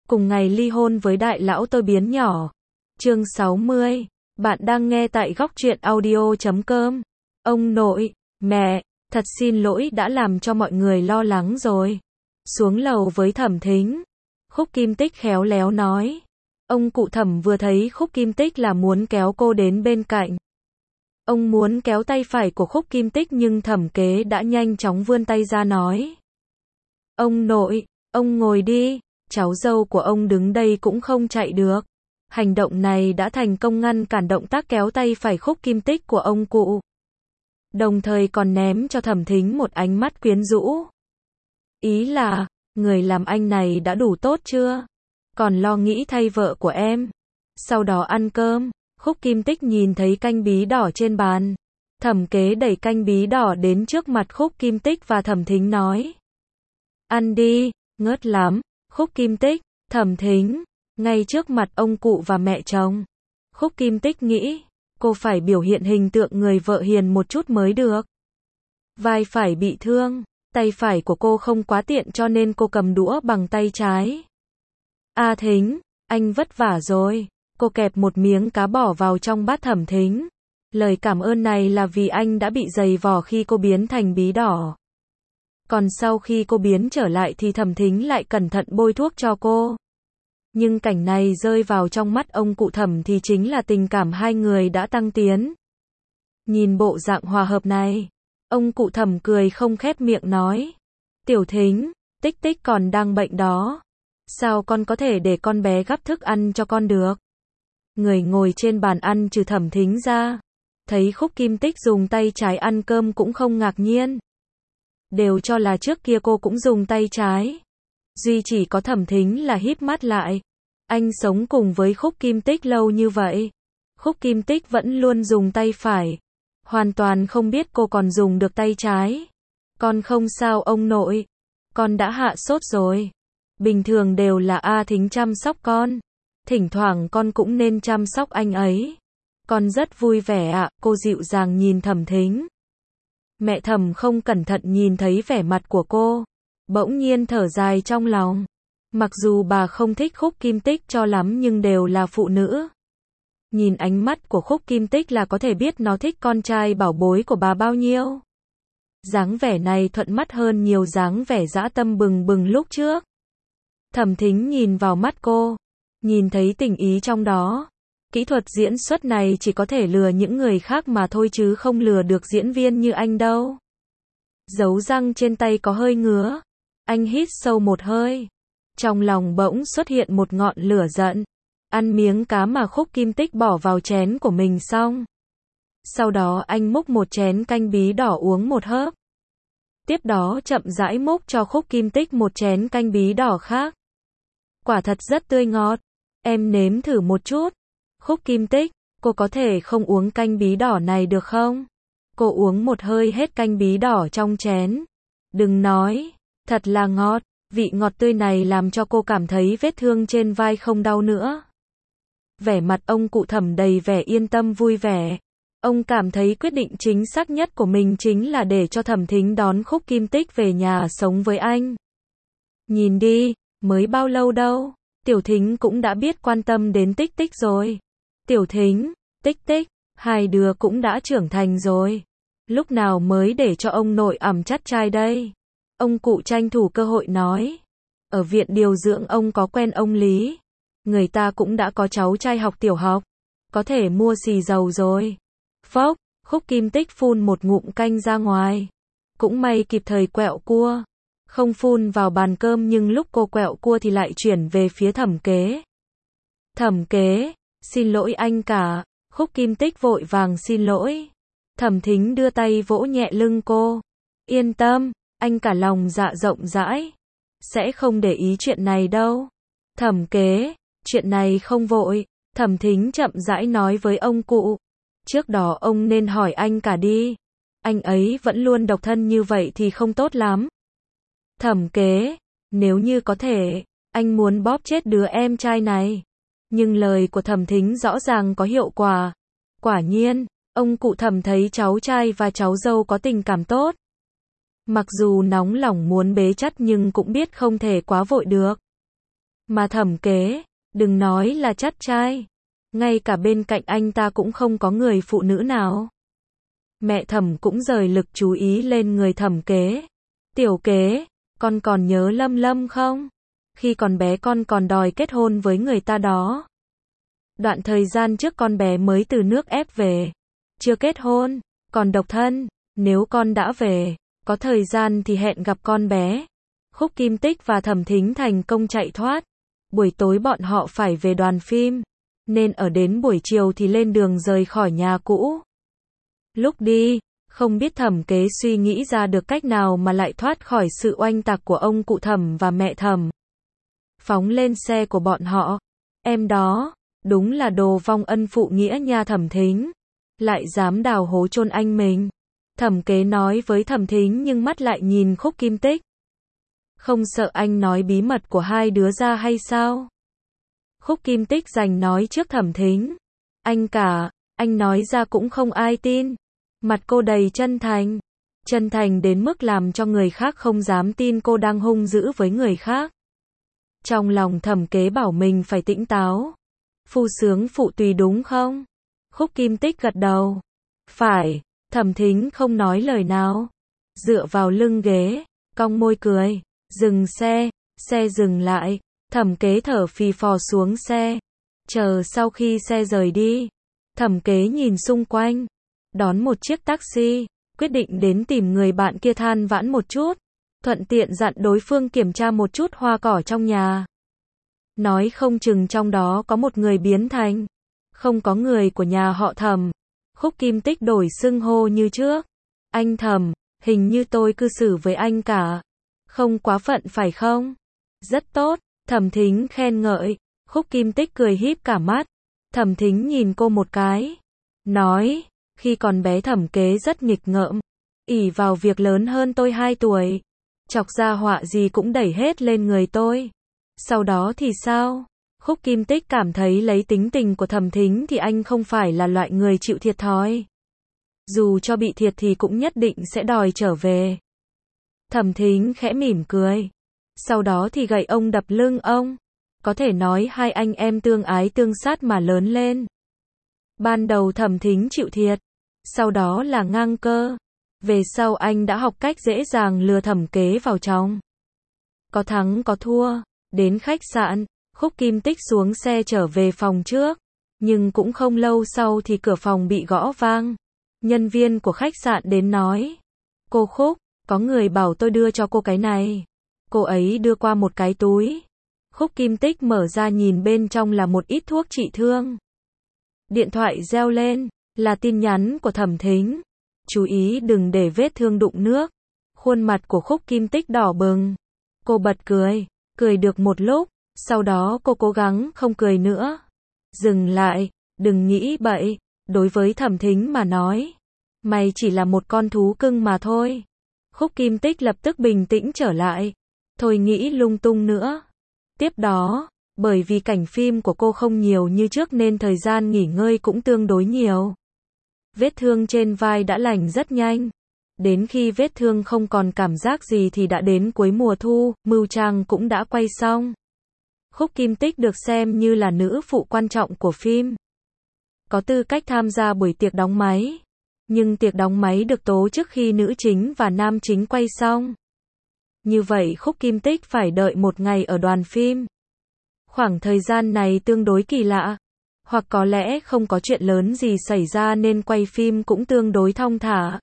cùng ngày ly hôn với đại lão tôi biến nhỏ. Chương 60. Bạn đang nghe tại góc truyện audio.com. Ông nội, mẹ, thật xin lỗi đã làm cho mọi người lo lắng rồi. Xuống lầu với Thẩm Thính, Khúc Kim Tích khéo léo nói. Ông cụ Thẩm vừa thấy Khúc Kim Tích là muốn kéo cô đến bên cạnh. Ông muốn kéo tay phải của Khúc Kim Tích nhưng Thẩm Kế đã nhanh chóng vươn tay ra nói. Ông nội, ông ngồi đi, cháu dâu của ông đứng đây cũng không chạy được. Hành động này đã thành công ngăn cản động tác kéo tay phải Khúc Kim Tích của ông cụ. Đồng thời còn ném cho Thẩm Thính một ánh mắt quyến rũ. Ý là, người làm anh này đã đủ tốt chưa? Còn lo nghĩ thay vợ của em. Sau đó ăn cơm, Khúc Kim Tích nhìn thấy canh bí đỏ trên bàn. Thẩm Kế đẩy canh bí đỏ đến trước mặt Khúc Kim Tích và Thẩm Thính nói. Ăn đi, ngớt lắm. Khúc Kim Tích, Thẩm Thính, ngay trước mặt ông cụ và mẹ chồng. Khúc Kim Tích nghĩ, cô phải biểu hiện hình tượng người vợ hiền một chút mới được. Vai phải bị thương, tay phải của cô không quá tiện cho nên cô cầm đũa bằng tay trái. A Thính, anh vất vả rồi. Cô kẹp một miếng cá bỏ vào trong bát Thẩm Thính. Lời cảm ơn này là vì anh đã bị dày vò khi cô biến thành bí đỏ. Còn sau khi cô biến trở lại thì Thẩm Thính lại cẩn thận bôi thuốc cho cô. Nhưng cảnh này rơi vào trong mắt ông cụ Thẩm thì chính là tình cảm hai người đã tăng tiến. Nhìn bộ dạng hòa hợp này, ông cụ Thẩm cười không khép miệng nói. Tiểu Thính, Tích Tích còn đang bệnh đó. Sao con có thể để con bé gắp thức ăn cho con được? Người ngồi trên bàn ăn trừ Thẩm Thính ra. Thấy Khúc Kim Tích dùng tay trái ăn cơm cũng không ngạc nhiên. Đều cho là trước kia cô cũng dùng tay trái. Duy chỉ có Thẩm Thính là híp mắt lại. Anh sống cùng với Khúc Kim Tích lâu như vậy. Khúc Kim Tích vẫn luôn dùng tay phải. Hoàn toàn không biết cô còn dùng được tay trái. Con không sao ông nội. Con đã hạ sốt rồi. Bình thường đều là A Thính chăm sóc con. Thỉnh thoảng con cũng nên chăm sóc anh ấy. Con rất vui vẻ ạ, cô dịu dàng nhìn Thẩm Thính. Mẹ Thẩm không cẩn thận nhìn thấy vẻ mặt của cô. Bỗng nhiên thở dài trong lòng. Mặc dù bà không thích Khúc Kim Tích cho lắm nhưng đều là phụ nữ. Nhìn ánh mắt của Khúc Kim Tích là có thể biết nó thích con trai bảo bối của bà bao nhiêu. Dáng vẻ này thuận mắt hơn nhiều dáng vẻ dã tâm bừng bừng lúc trước. Thẩm Thính nhìn vào mắt cô. Nhìn thấy tình ý trong đó. Kỹ thuật diễn xuất này chỉ có thể lừa những người khác mà thôi chứ không lừa được diễn viên như anh đâu. Dấu răng trên tay có hơi ngứa. Anh hít sâu một hơi. Trong lòng bỗng xuất hiện một ngọn lửa giận. Ăn miếng cá mà Khúc Kim Tích bỏ vào chén của mình xong. Sau đó anh múc một chén canh bí đỏ uống một hớp. Tiếp đó chậm rãi múc cho Khúc Kim Tích một chén canh bí đỏ khác. Quả thật rất tươi ngọt. Em nếm thử một chút. Khúc Kim Tích, cô có thể không uống canh bí đỏ này được không? Cô uống một hơi hết canh bí đỏ trong chén. Đừng nói, thật là ngọt. Vị ngọt tươi này làm cho cô cảm thấy vết thương trên vai không đau nữa. Vẻ mặt ông cụ Thẩm đầy vẻ yên tâm vui vẻ. Ông cảm thấy quyết định chính xác nhất của mình chính là để cho Thẩm Thính đón Khúc Kim Tích về nhà sống với anh. Nhìn đi, mới bao lâu đâu, Tiểu Thính cũng đã biết quan tâm đến Tích Tích rồi. Tiểu Thính, Tích Tích, hai đứa cũng đã trưởng thành rồi. Lúc nào mới để cho ông nội ẵm chắt trai đây? Ông cụ tranh thủ cơ hội nói. Ở viện điều dưỡng ông có quen ông Lý. Người ta cũng đã có cháu trai học tiểu học. Có thể mua xì dầu rồi. Phốc, Khúc Kim Tích phun một ngụm canh ra ngoài. Cũng may kịp thời quẹo cua. Không phun vào bàn cơm nhưng lúc cô quẹo cua thì lại chuyển về phía Thẩm Kế. Thẩm Kế, xin lỗi anh cả. Khúc Kim Tích vội vàng xin lỗi. Thẩm Thính đưa tay vỗ nhẹ lưng cô. Yên tâm, anh cả lòng dạ rộng rãi. Sẽ không để ý chuyện này đâu. Thẩm Kế, chuyện này không vội. Thẩm Thính chậm rãi nói với ông cụ. Trước đó ông nên hỏi anh cả đi. Anh ấy vẫn luôn độc thân như vậy thì không tốt lắm. Thẩm Kế, nếu như có thể, anh muốn bóp chết đứa em trai này. Nhưng lời của Thẩm Thính rõ ràng có hiệu quả. Quả nhiên, ông cụ Thẩm thấy cháu trai và cháu dâu có tình cảm tốt. Mặc dù nóng lòng muốn bế chắt nhưng cũng biết không thể quá vội được. Mà Thẩm Kế, đừng nói là chắt trai, ngay cả bên cạnh anh ta cũng không có người phụ nữ nào. Mẹ Thẩm cũng rời lực chú ý lên người Thẩm Kế. Tiểu Kế, con còn nhớ Lâm Lâm không? Khi còn bé con còn đòi kết hôn với người ta đó. Đoạn thời gian trước con bé mới từ nước ép về. Chưa kết hôn, còn độc thân. Nếu con đã về, có thời gian thì hẹn gặp con bé. Khúc Kim Tích và Thẩm Thính thành công chạy thoát. Buổi tối bọn họ phải về đoàn phim, nên ở đến buổi chiều thì lên đường rời khỏi nhà cũ. Lúc đi, không biết Thẩm Kế suy nghĩ ra được cách nào mà lại thoát khỏi sự oanh tạc của ông cụ Thẩm và mẹ Thẩm. Phóng lên xe của bọn họ. Em đó, đúng là đồ vong ân phụ nghĩa nha Thẩm Thính. Lại dám đào hố chôn anh mình. Thẩm Kế nói với Thẩm Thính nhưng mắt lại nhìn Khúc Kim Tích. Không sợ anh nói bí mật của hai đứa ra hay sao? Khúc Kim Tích giành nói trước Thẩm Thính. Anh cả, anh nói ra cũng không ai tin. Mặt cô đầy chân thành đến mức làm cho người khác không dám tin cô đang hung dữ với người khác. Trong lòng Thẩm Kế bảo mình phải tỉnh táo. Phu sướng phụ tùy đúng không? Khúc Kim Tích gật đầu. Phải. Thẩm Thính không nói lời nào. Dựa vào lưng ghế, cong môi cười. Dừng xe, xe dừng lại. Thẩm Kế thở phì phò xuống xe. Chờ sau khi xe rời đi, Thẩm Kế nhìn xung quanh, đón một chiếc taxi, quyết định đến tìm người bạn kia than vãn một chút, thuận tiện dặn đối phương kiểm tra một chút hoa cỏ trong nhà. Nói không chừng trong đó có một người biến thành không có người của nhà họ Thẩm. Khúc Kim Tích đổi xưng hô như trước. Anh Thẩm, hình như tôi cư xử với anh cả không quá phận phải không? Rất tốt, Thẩm Thính khen ngợi. Khúc Kim Tích cười híp cả mắt. Thẩm Thính nhìn cô một cái, nói, khi còn bé Thẩm Kế rất nghịch ngợm, ỷ vào việc lớn hơn tôi 2 tuổi, chọc ra họa gì cũng đẩy hết lên người tôi. Sau đó thì sao? Khúc Kim Tích cảm thấy lấy tính tình của Thẩm Thính thì anh không phải là loại người chịu thiệt thòi. Dù cho bị thiệt thì cũng nhất định sẽ đòi trở về. Thẩm Thính khẽ mỉm cười. Sau đó thì gậy ông đập lưng ông. Có thể nói hai anh em tương ái tương sát mà lớn lên. Ban đầu Thẩm Thính chịu thiệt, sau đó là ngang cơ. Về sau anh đã học cách dễ dàng lừa Thẩm Kế vào trong. Có thắng có thua. Đến khách sạn, Khúc Kim Tích xuống xe trở về phòng trước. Nhưng cũng không lâu sau thì cửa phòng bị gõ vang. Nhân viên của khách sạn đến nói. Cô Khúc, có người bảo tôi đưa cho cô cái này. Cô ấy đưa qua một cái túi. Khúc Kim Tích mở ra nhìn bên trong là một ít thuốc trị thương. Điện thoại reo lên, là tin nhắn của Thẩm Thính. Chú ý đừng để vết thương đụng nước. Khuôn mặt của Khúc Kim Tích đỏ bừng. Cô bật cười, cười được một lúc, sau đó cô cố gắng không cười nữa. Dừng lại, đừng nghĩ bậy, đối với Thẩm Thính mà nói. Mày chỉ là một con thú cưng mà thôi. Khúc Kim Tích lập tức bình tĩnh trở lại. Thôi nghĩ lung tung nữa. Tiếp đó, bởi vì cảnh phim của cô không nhiều như trước nên thời gian nghỉ ngơi cũng tương đối nhiều. Vết thương trên vai đã lành rất nhanh. Đến khi vết thương không còn cảm giác gì thì đã đến cuối mùa thu, mưu trang cũng đã quay xong. Khúc Kim Tích được xem như là nữ phụ quan trọng của phim. Có tư cách tham gia buổi tiệc đóng máy. Nhưng tiệc đóng máy được tổ chức khi nữ chính và nam chính quay xong. Như vậy Khúc Kim Tích phải đợi một ngày ở đoàn phim. Khoảng thời gian này tương đối kỳ lạ. Hoặc có lẽ không có chuyện lớn gì xảy ra nên quay phim cũng tương đối thong thả.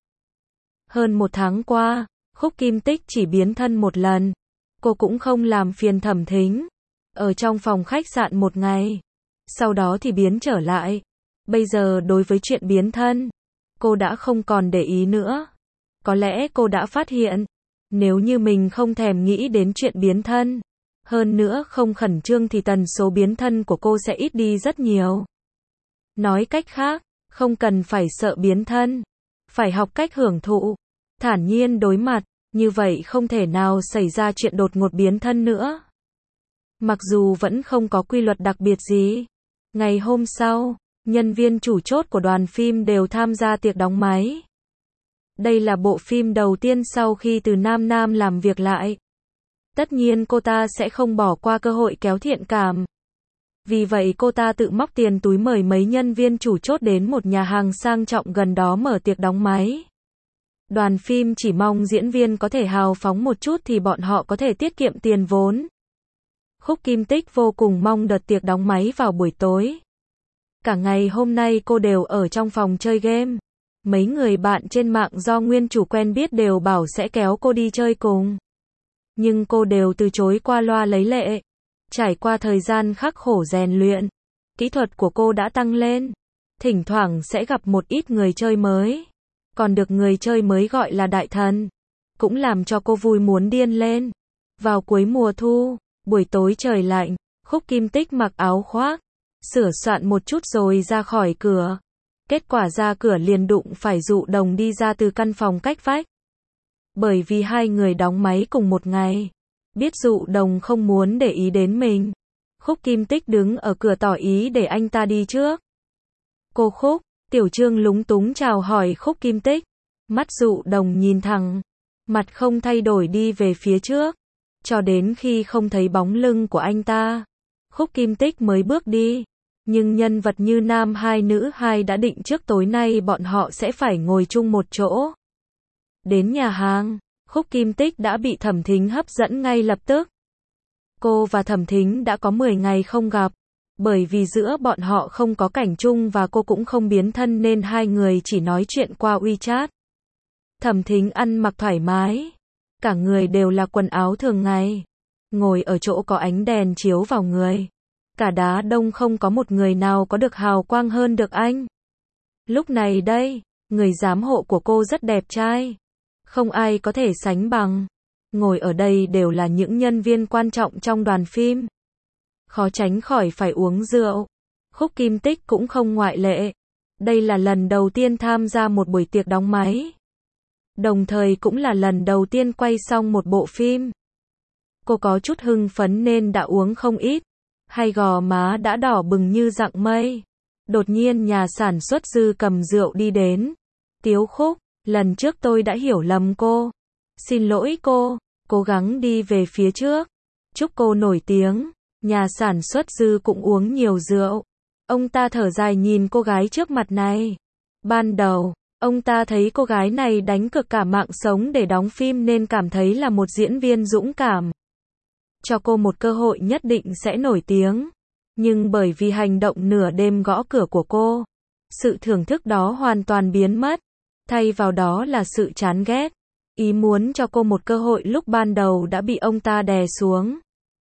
Hơn 1 tháng qua, Khúc Kim Tích chỉ biến thân một lần. Cô cũng không làm phiền Thẩm Thính. Ở trong phòng khách sạn một ngày. Sau đó thì biến trở lại. Bây giờ đối với chuyện biến thân, cô đã không còn để ý nữa. Có lẽ cô đã phát hiện, nếu như mình không thèm nghĩ đến chuyện biến thân, hơn nữa không khẩn trương thì tần số biến thân của cô sẽ ít đi rất nhiều. Nói cách khác, không cần phải sợ biến thân, phải học cách hưởng thụ, thản nhiên đối mặt, như vậy không thể nào xảy ra chuyện đột ngột biến thân nữa. Mặc dù vẫn không có quy luật đặc biệt gì. Ngày hôm sau, nhân viên chủ chốt của đoàn phim đều tham gia tiệc đóng máy. Đây là bộ phim đầu tiên sau khi từ Nam Nam làm việc lại. Tất nhiên cô ta sẽ không bỏ qua cơ hội kéo thiện cảm. Vì vậy cô ta tự móc tiền túi mời mấy nhân viên chủ chốt đến một nhà hàng sang trọng gần đó mở tiệc đóng máy. Đoàn phim chỉ mong diễn viên có thể hào phóng một chút thì bọn họ có thể tiết kiệm tiền vốn. Khúc Kim Tích vô cùng mong đợt tiệc đóng máy vào buổi tối. Cả ngày hôm nay cô đều ở trong phòng chơi game. Mấy người bạn trên mạng do nguyên chủ quen biết đều bảo sẽ kéo cô đi chơi cùng. Nhưng cô đều từ chối qua loa lấy lệ. Trải qua thời gian khắc khổ rèn luyện, kỹ thuật của cô đã tăng lên. Thỉnh thoảng sẽ gặp một ít người chơi mới. Còn được người chơi mới gọi là đại thần. Cũng làm cho cô vui muốn điên lên. Vào cuối mùa thu, buổi tối trời lạnh, Khúc Kim Tích mặc áo khoác, sửa soạn một chút rồi ra khỏi cửa. Kết quả ra cửa liền đụng phải Dụ Đồng đi ra từ căn phòng cách vách. Bởi vì hai người đóng máy cùng một ngày, biết Dụ Đồng không muốn để ý đến mình. Khúc Kim Tích đứng ở cửa tỏ ý để anh ta đi trước. Cô Khúc, Tiểu Trương lúng túng chào hỏi Khúc Kim Tích. Mắt Dụ Đồng nhìn thẳng, mặt không thay đổi đi về phía trước. Cho đến khi không thấy bóng lưng của anh ta, Khúc Kim Tích mới bước đi. Nhưng nhân vật như nam hai nữ hai đã định trước tối nay bọn họ sẽ phải ngồi chung một chỗ. Đến nhà hàng, Khúc Kim Tích đã bị Thẩm Thính hấp dẫn ngay lập tức. Cô và Thẩm Thính đã có 10 ngày không gặp. Bởi vì giữa bọn họ không có cảnh chung và cô cũng không biến thân nên hai người chỉ nói chuyện qua WeChat. Thẩm Thính ăn mặc thoải mái. Cả người đều là quần áo thường ngày. Ngồi ở chỗ có ánh đèn chiếu vào người. Cả đá đông không có một người nào có được hào quang hơn được anh. Lúc này đây, người giám hộ của cô rất đẹp trai. Không ai có thể sánh bằng. Ngồi ở đây đều là những nhân viên quan trọng trong đoàn phim. Khó tránh khỏi phải uống rượu. Khúc Kim Tích cũng không ngoại lệ. Đây là lần đầu tiên tham gia một buổi tiệc đóng máy. Đồng thời cũng là lần đầu tiên quay xong một bộ phim. Cô có chút hưng phấn nên đã uống không ít. Hai gò má đã đỏ bừng như rặng mây. Đột nhiên nhà sản xuất Dư cầm rượu đi đến. Tiếu Khúc, lần trước tôi đã hiểu lầm cô. Xin lỗi cô, cố gắng đi về phía trước. Chúc cô nổi tiếng. Nhà sản xuất Dư cũng uống nhiều rượu. Ông ta thở dài nhìn cô gái trước mặt này. Ban đầu, ông ta thấy cô gái này đánh cược cả mạng sống để đóng phim nên cảm thấy là một diễn viên dũng cảm. Cho cô một cơ hội nhất định sẽ nổi tiếng. Nhưng bởi vì hành động nửa đêm gõ cửa của cô, sự thưởng thức đó hoàn toàn biến mất. Thay vào đó là sự chán ghét. Ý muốn cho cô một cơ hội lúc ban đầu đã bị ông ta đè xuống.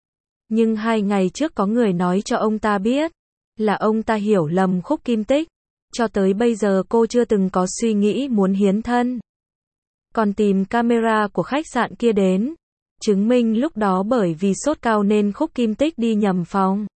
Nhưng 2 ngày trước có người nói cho ông ta biết là ông ta hiểu lầm Khúc Kim Tích. Cho tới bây giờ cô chưa từng có suy nghĩ muốn hiến thân. Còn tìm camera của khách sạn kia đến. Chứng minh lúc đó bởi vì sốt cao nên Khúc Kim Tích đi nhầm phòng.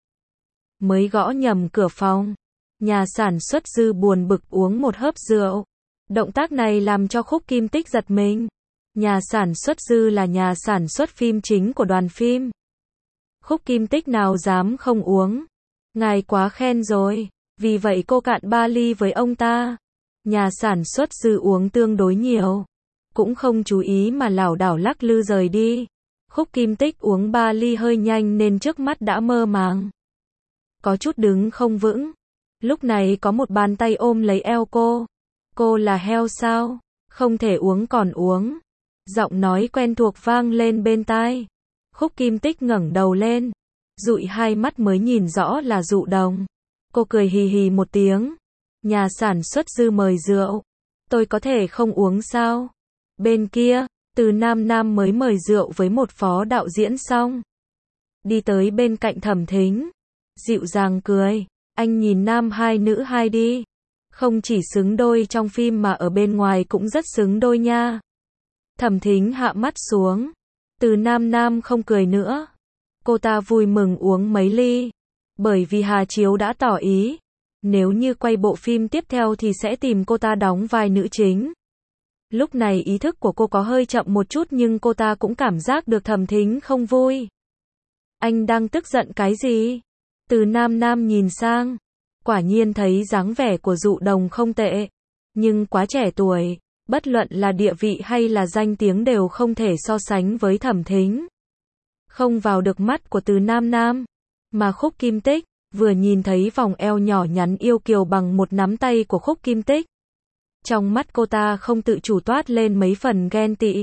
Mới gõ nhầm cửa phòng. Nhà sản xuất Dư buồn bực uống một hớp rượu. Động tác này làm cho Khúc Kim Tích giật mình. Nhà sản xuất Dư là nhà sản xuất phim chính của đoàn phim. Khúc Kim Tích nào dám không uống. Ngài quá khen rồi. Vì vậy cô cạn 3 ly với ông ta. Nhà sản xuất Dư uống tương đối nhiều. Cũng không chú ý mà lảo đảo lắc lư rời đi. Khúc Kim Tích uống 3 ly hơi nhanh nên trước mắt đã mơ màng. Có chút đứng không vững. Lúc này có một bàn tay ôm lấy eo cô. Cô là heo sao? Không thể uống còn uống. Giọng nói quen thuộc vang lên bên tai. Khúc Kim Tích ngẩng đầu lên. Dụi hai mắt mới nhìn rõ là Dụ Đồng. Cô cười hì hì một tiếng. Nhà sản xuất Dư mời rượu. Tôi có thể không uống sao? Bên kia, Từ Nam Nam mới mời rượu với một phó đạo diễn xong. Đi tới bên cạnh Thẩm Thính. Dịu dàng cười. Anh nhìn nam hai nữ hai đi. Không chỉ xứng đôi trong phim mà ở bên ngoài cũng rất xứng đôi nha. Thẩm Thính hạ mắt xuống. Từ Nam Nam không cười nữa. Cô ta vui mừng uống mấy ly. Bởi vì Hà Chiếu đã tỏ ý. Nếu như quay bộ phim tiếp theo thì sẽ tìm cô ta đóng vai nữ chính. Lúc này ý thức của cô có hơi chậm một chút nhưng cô ta cũng cảm giác được Thẩm Thính không vui. Anh đang tức giận cái gì? Từ Nam Nam nhìn sang. Quả nhiên thấy dáng vẻ của Dụ Đồng không tệ. Nhưng quá trẻ tuổi. Bất luận là địa vị hay là danh tiếng đều không thể so sánh với Thẩm Thính. không vào được mắt của Từ Nam Nam. Mà Khúc Kim Tích, vừa nhìn thấy vòng eo nhỏ nhắn yêu kiều bằng một nắm tay của Khúc Kim Tích. Trong mắt cô ta không tự chủ toát lên mấy phần ghen tị.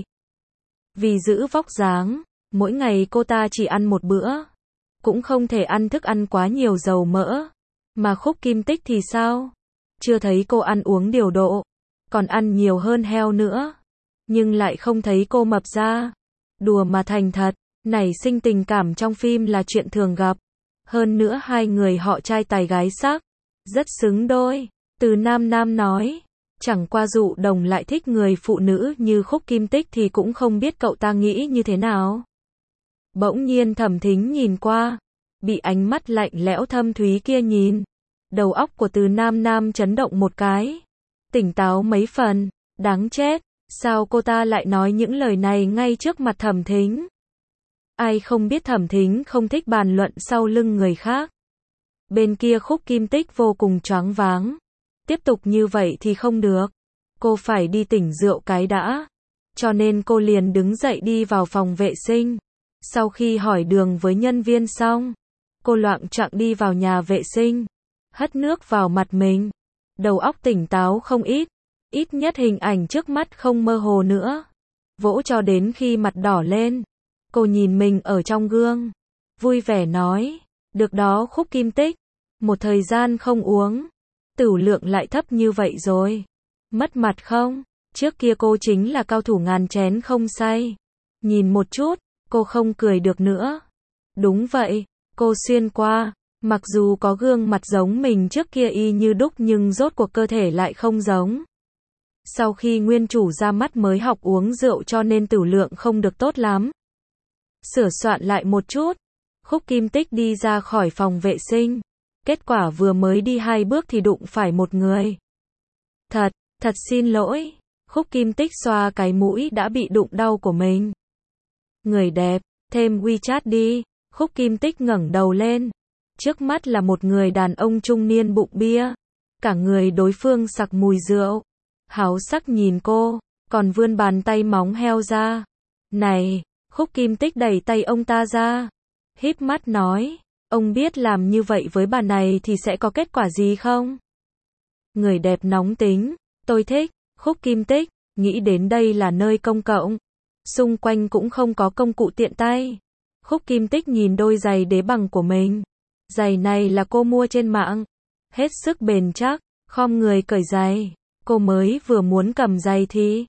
Vì giữ vóc dáng, mỗi ngày cô ta chỉ ăn một bữa. Cũng không thể ăn thức ăn quá nhiều dầu mỡ. Mà Khúc Kim Tích thì sao? Chưa thấy cô ăn uống điều độ. Còn ăn nhiều hơn heo nữa. Nhưng lại không thấy cô mập ra. Đùa mà thành thật, nảy sinh tình cảm trong phim là chuyện thường gặp. Hơn nữa hai người họ trai tài gái sắc. Rất xứng đôi. Từ Nam Nam nói. Chẳng qua Dụ Đồng lại thích người phụ nữ như Khúc Kim Tích thì cũng không biết cậu ta nghĩ như thế nào. Bỗng nhiên Thẩm Thính nhìn qua. Bị ánh mắt lạnh lẽo thâm thúy kia nhìn. Đầu óc của Từ Nam Nam chấn động một cái. Tỉnh táo mấy phần. Đáng chết. Sao cô ta lại nói những lời này ngay trước mặt Thẩm Thính? Ai không biết Thẩm Thính không thích bàn luận sau lưng người khác. Bên kia Khúc Kim Tích vô cùng choáng váng. Tiếp tục như vậy thì không được. Cô phải đi tỉnh rượu cái đã. Cho nên cô liền đứng dậy đi vào phòng vệ sinh. Sau khi hỏi đường với nhân viên xong, cô loạng choạng đi vào nhà vệ sinh. Hất nước vào mặt mình. Đầu óc tỉnh táo không ít. Ít nhất hình ảnh trước mắt không mơ hồ nữa. Vỗ cho đến khi mặt đỏ lên. Cô nhìn mình ở trong gương. Vui vẻ nói. Được đó Khúc Kim Tích. Một thời gian không uống. Tửu lượng lại thấp như vậy rồi. Mất mặt không? Trước kia cô chính là cao thủ ngàn chén không say. Nhìn một chút, cô không cười được nữa. Đúng vậy, cô xuyên qua. Mặc dù có gương mặt giống mình trước kia y như đúc nhưng rốt cuộc cơ thể lại không giống. Sau khi nguyên chủ ra mắt mới học uống rượu cho nên tửu lượng không được tốt lắm. Sửa soạn lại một chút. Khúc Kim Tích đi ra khỏi phòng vệ sinh. Kết quả vừa mới đi 2 bước thì đụng phải một người. Thật xin lỗi. Khúc Kim Tích xoa cái mũi đã bị đụng đau của mình. Người đẹp, thêm WeChat đi. Khúc Kim Tích ngẩng đầu lên. Trước mắt là một người đàn ông trung niên bụng bia. Cả người đối phương sặc mùi rượu. Háo sắc nhìn cô, còn vươn bàn tay móng heo ra. Này, Khúc Kim Tích đẩy tay ông ta ra. Híp mắt nói, ông biết làm như vậy với bà này thì sẽ có kết quả gì không? Người đẹp nóng tính, tôi thích. Khúc Kim Tích, nghĩ đến đây là nơi công cộng. Xung quanh cũng không có công cụ tiện tay. Khúc Kim Tích nhìn đôi giày đế bằng của mình. Giày này là cô mua trên mạng. Hết sức bền chắc, khom người cởi giày. Cô mới vừa muốn cầm giày thì...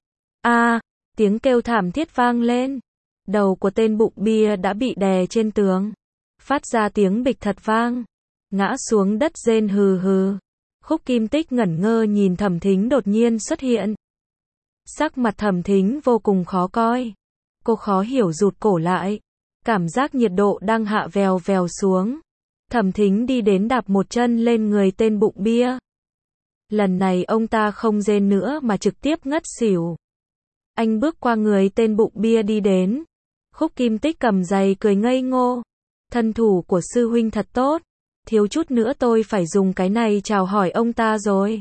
tiếng kêu thảm thiết vang lên. Đầu của tên bụng bia đã bị đè trên tường. Phát ra tiếng bịch thật vang. Ngã xuống đất rên hừ hừ. Khúc Kim Tích ngẩn ngơ nhìn Thẩm Thính đột nhiên xuất hiện. Sắc mặt Thẩm Thính vô cùng khó coi. Cô khó hiểu rụt cổ lại. Cảm giác nhiệt độ đang hạ vèo vèo xuống. Thẩm Thính đi đến đạp một chân lên người tên bụng bia. Lần này ông ta không rên nữa mà trực tiếp ngất xỉu. Anh bước qua người tên bụng bia đi đến. Khúc Kim Tích cầm giày cười ngây ngô. Thân thủ của sư huynh thật tốt. Thiếu chút nữa tôi phải dùng cái này chào hỏi ông ta rồi.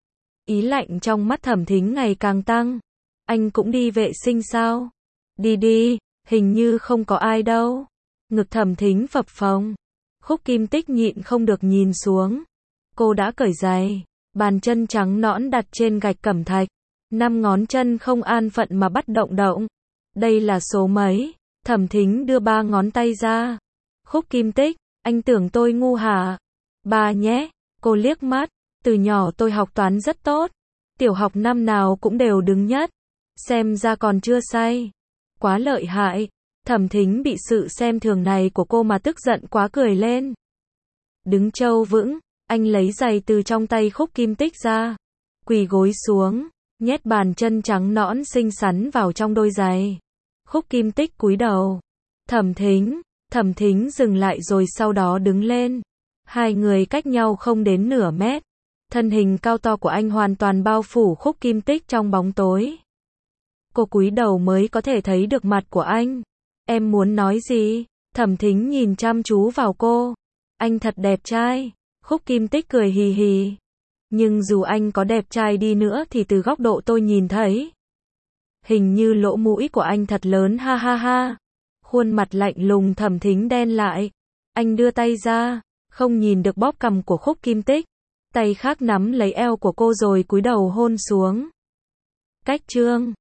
Ý lạnh trong mắt Thẩm Thính ngày càng tăng. Anh cũng đi vệ sinh sao? Đi đi, hình như không có ai đâu. Ngực Thẩm Thính phập phồng. Khúc Kim Tích nhịn không được nhìn xuống. Cô đã cởi giày. Bàn chân trắng nõn đặt trên gạch cẩm thạch. 5 ngón chân không an phận mà bắt động động. Đây là số mấy? Thẩm Thính đưa 3 ngón tay ra. Khúc Kim Tích, anh tưởng tôi ngu hả? 3 nhé. Cô liếc mắt. Từ nhỏ tôi học toán rất tốt. Tiểu học năm nào cũng đều đứng nhất. Xem ra còn chưa say. Quá lợi hại. Thẩm Thính bị sự xem thường này của cô mà tức giận quá cười lên. Đứng trâu vững. Anh lấy giày từ trong tay Khúc Kim Tích ra. Quỳ gối xuống. Nhét bàn chân trắng nõn xinh xắn vào trong đôi giày. Khúc Kim Tích cúi đầu. Thẩm Thính dừng lại rồi sau đó đứng lên. Hai người cách nhau không đến nửa mét. Thân hình cao to của anh hoàn toàn bao phủ Khúc Kim Tích trong bóng tối. Cô cúi đầu mới có thể thấy được mặt của anh. Em muốn nói gì? Thẩm Thính nhìn chăm chú vào cô. Anh thật đẹp trai. Khúc Kim Tích cười hì hì. Nhưng dù anh có đẹp trai đi nữa thì từ góc độ tôi nhìn thấy. Hình như lỗ mũi của anh thật lớn ha ha ha. Khuôn mặt lạnh lùng Thẩm Thính đen lại. Anh đưa tay ra, không nhìn được bóp cằm của Khúc Kim Tích. Tay khác nắm lấy eo của cô rồi cúi đầu hôn xuống. Cách chương